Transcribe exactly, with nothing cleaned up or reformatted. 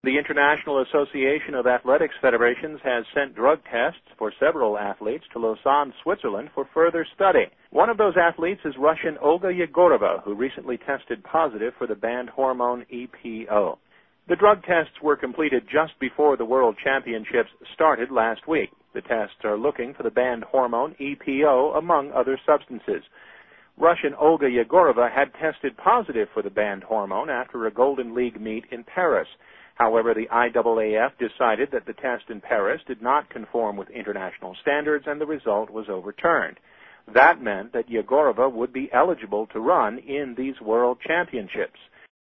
The International Association of Athletics Federations has sent drug tests for several athletes to Lausanne, Switzerland for further study. One of those athletes is Russian Olga Yegorova, who recently tested positive for the banned hormone E P O. The drug tests were completed just before the World Championships started last week. The tests are looking for the banned hormone E P O, among other substances. Russian Olga Yegorova had tested positive for the banned hormone after a Golden League meet in Paris. However, the I A A F decided that the test in Paris did not conform with international standards, and the result was overturned. That meant that Yegorova would be eligible to run in these World Championships.